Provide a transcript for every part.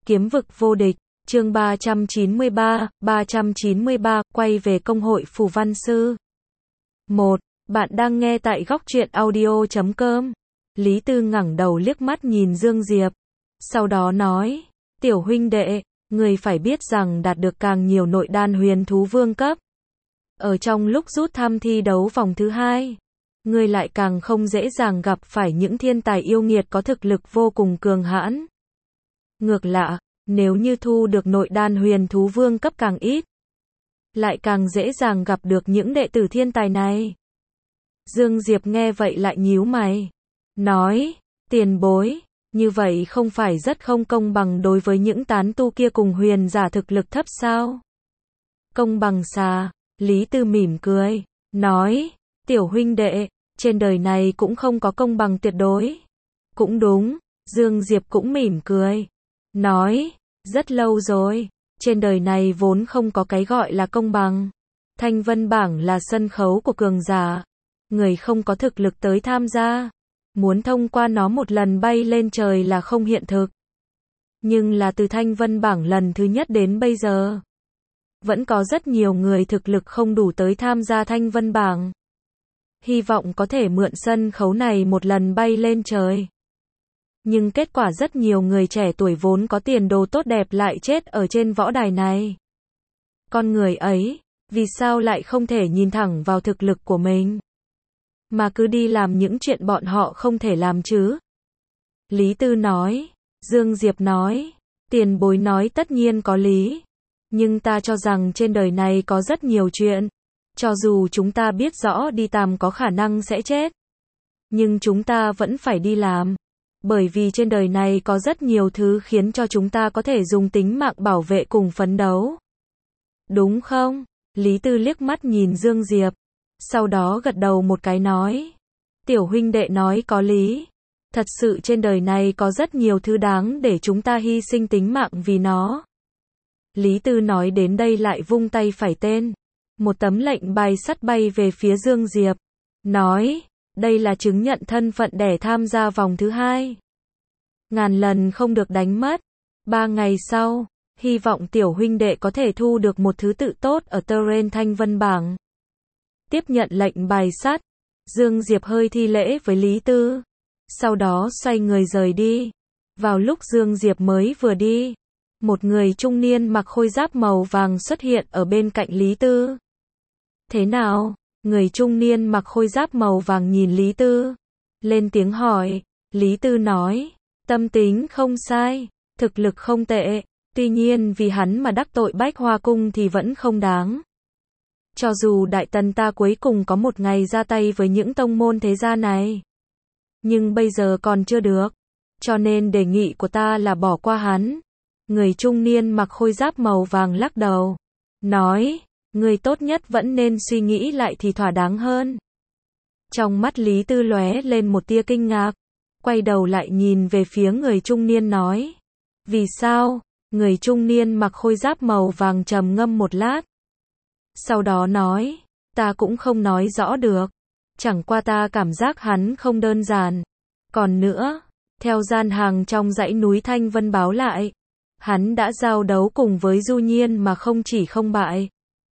Kiếm vực vô địch, chương 393, quay về công hội phù văn sư. 1. Bạn đang nghe tại góc truyện audio.com. Lý Tư ngẩng đầu liếc mắt nhìn Dương Diệp. Sau đó nói, tiểu huynh đệ, người phải biết rằng đạt được càng nhiều nội đan huyền thú vương cấp. Ở trong lúc rút thăm thi đấu vòng thứ 2, người lại càng không dễ dàng gặp phải những thiên tài yêu nghiệt có thực lực vô cùng cường hãn. Ngược lại, nếu như thu được nội đan huyền thú vương cấp càng ít, lại càng dễ dàng gặp được những đệ tử thiên tài này. Dương Diệp nghe vậy lại nhíu mày, nói, tiền bối, như vậy không phải rất không công bằng đối với những tán tu kia cùng huyền giả thực lực thấp sao? Công bằng sao? Lý Tư mỉm cười, nói, tiểu huynh đệ, trên đời này cũng không có công bằng tuyệt đối. Cũng đúng, Dương Diệp cũng mỉm cười, nói, rất lâu rồi, trên đời này vốn không có cái gọi là công bằng. Thanh Vân bảng là sân khấu của cường giả, người không có thực lực tới tham gia, muốn thông qua nó một lần bay lên trời là không hiện thực. Nhưng là từ Thanh Vân bảng lần thứ nhất đến bây giờ, vẫn có rất nhiều người thực lực không đủ tới tham gia Thanh Vân bảng. Hy vọng có thể mượn sân khấu này một lần bay lên trời. Nhưng kết quả rất nhiều người trẻ tuổi vốn có tiền đồ tốt đẹp lại chết ở trên võ đài này. Con người ấy, vì sao lại không thể nhìn thẳng vào thực lực của mình, mà cứ đi làm những chuyện bọn họ không thể làm chứ? Lý Tư nói, Dương Diệp nói, tiền bối nói tất nhiên có lý. Nhưng ta cho rằng trên đời này có rất nhiều chuyện, cho dù chúng ta biết rõ đi tàm có khả năng sẽ chết, nhưng chúng ta vẫn phải đi làm. Bởi vì trên đời này có rất nhiều thứ khiến cho chúng ta có thể dùng tính mạng bảo vệ cùng phấn đấu. Đúng không? Lý Tư liếc mắt nhìn Dương Diệp, sau đó gật đầu một cái nói, tiểu huynh đệ nói có lý. Thật sự trên đời này có rất nhiều thứ đáng để chúng ta hy sinh tính mạng vì nó. Lý Tư nói đến đây lại vung tay phải tên, một tấm lệnh bài sắt bay về phía Dương Diệp, nói, đây là chứng nhận thân phận để tham gia vòng thứ 2. Ngàn lần không được đánh mất. 3 ngày sau, hy vọng tiểu huynh đệ có thể thu được một thứ tự tốt ở terrain Thanh Vân bảng. Tiếp nhận lệnh bài sắt, Dương Diệp hơi thi lễ với Lý Tư, sau đó xoay người rời đi. Vào lúc Dương Diệp mới vừa đi, một người trung niên mặc khôi giáp màu vàng xuất hiện ở bên cạnh Lý Tư. Thế nào? Người trung niên mặc khôi giáp màu vàng nhìn Lý Tư, lên tiếng hỏi. Lý Tư nói, tâm tính không sai, thực lực không tệ, tuy nhiên vì hắn mà đắc tội Bách Hoa Cung thì vẫn không đáng. Cho dù Đại Tần ta cuối cùng có một ngày ra tay với những tông môn thế gia này, nhưng bây giờ còn chưa được, cho nên đề nghị của ta là bỏ qua hắn. Người trung niên mặc khôi giáp màu vàng lắc đầu, nói, người tốt nhất vẫn nên suy nghĩ lại thì thỏa đáng hơn. Trong mắt Lý Tư lóe lên một tia kinh ngạc, quay đầu lại nhìn về phía người trung niên nói, vì sao? Người trung niên mặc khôi giáp màu vàng trầm ngâm một lát, sau đó nói, ta cũng không nói rõ được, chẳng qua ta cảm giác hắn không đơn giản. Còn nữa, theo gian hàng trong dãy núi Thanh Vân báo lại, hắn đã giao đấu cùng với Du Nhiên mà không chỉ không bại,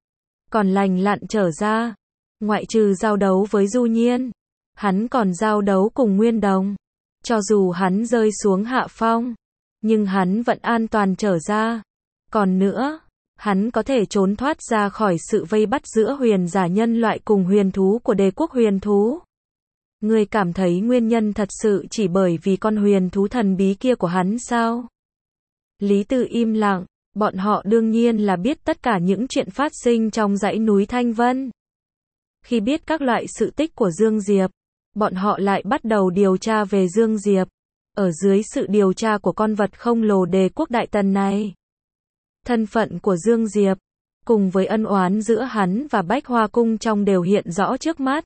còn lành lặn trở ra. Ngoại trừ giao đấu với Du Nhiên, hắn còn giao đấu cùng Nguyên Đồng. Cho dù hắn rơi xuống hạ phong, nhưng hắn vẫn an toàn trở ra. Còn nữa, hắn có thể trốn thoát ra khỏi sự vây bắt giữa huyền giả nhân loại cùng huyền thú của đế quốc huyền thú. Ngươi cảm thấy nguyên nhân thật sự chỉ bởi vì con huyền thú thần bí kia của hắn sao? Lý Tư im lặng, bọn họ đương nhiên là biết tất cả những chuyện phát sinh trong dãy núi Thanh Vân. Khi biết các loại sự tích của Dương Diệp, bọn họ lại bắt đầu điều tra về Dương Diệp. Ở dưới sự điều tra của con vật không lồ đế quốc Đại Tần này, thân phận của Dương Diệp, cùng với ân oán giữa hắn và Bách Hoa Cung trong đều hiện rõ trước mắt.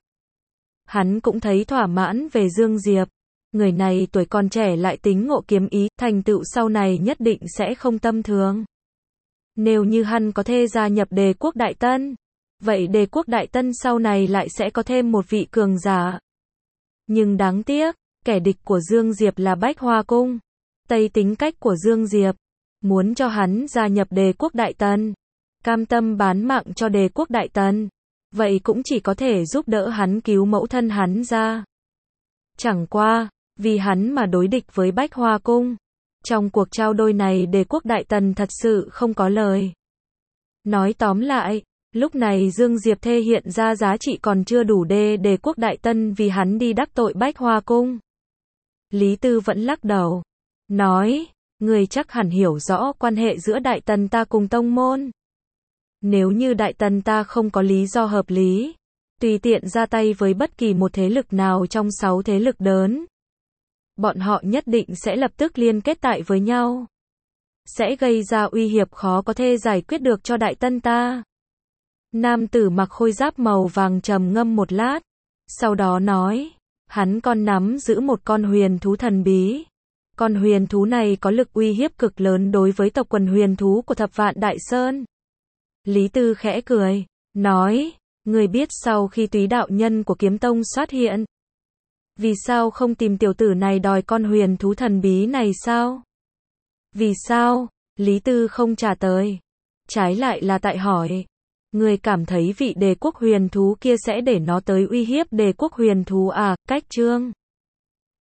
Hắn cũng thấy thỏa mãn về Dương Diệp. Người này tuổi còn trẻ lại tính ngộ kiếm ý, thành tựu sau này nhất định sẽ không tầm thường. Nếu như hắn có thể gia nhập đế quốc Đại Tân, vậy đế quốc Đại Tân sau này lại sẽ có thêm một vị cường giả. Nhưng đáng tiếc, kẻ địch của Dương Diệp là Bách Hoa Cung. Tây tính cách của Dương Diệp, muốn cho hắn gia nhập Đế quốc Đại Tần, cam tâm bán mạng cho Đế quốc Đại Tần, vậy cũng chỉ có thể giúp đỡ hắn cứu mẫu thân hắn ra. Chẳng qua, vì hắn mà đối địch với Bách Hoa Cung. Trong cuộc trao đổi này Đế quốc Đại Tần thật sự không có lời. Nói tóm lại, lúc này Dương Diệp thể hiện ra giá trị còn chưa đủ Đế quốc Đại Tần vì hắn đi đắc tội Bách Hoa Cung. Lý Tư vẫn lắc đầu, nói, người chắc hẳn hiểu rõ quan hệ giữa Đại Tần ta cùng tông môn. Nếu như Đại Tần ta không có lý do hợp lý, tùy tiện ra tay với bất kỳ một thế lực nào trong 6 thế lực lớn, bọn họ nhất định sẽ lập tức liên kết tại với nhau, sẽ gây ra uy hiếp khó có thể giải quyết được cho Đại Tần ta. Nam tử mặc khôi giáp màu vàng trầm ngâm một lát, sau đó nói, hắn còn nắm giữ một con huyền thú thần bí. Con huyền thú này có lực uy hiếp cực lớn đối với tộc quần huyền thú của Thập Vạn Đại Sơn. Lý Tư khẽ cười, nói, người biết sau khi Túy đạo nhân của Kiếm Tông xuất hiện, vì sao không tìm tiểu tử này đòi con huyền thú thần bí này sao? Vì sao? Lý Tư không trả lời, trái lại là tại hỏi, người cảm thấy vị đế quốc huyền thú kia sẽ để nó tới uy hiếp đế quốc huyền thú à? Cách chương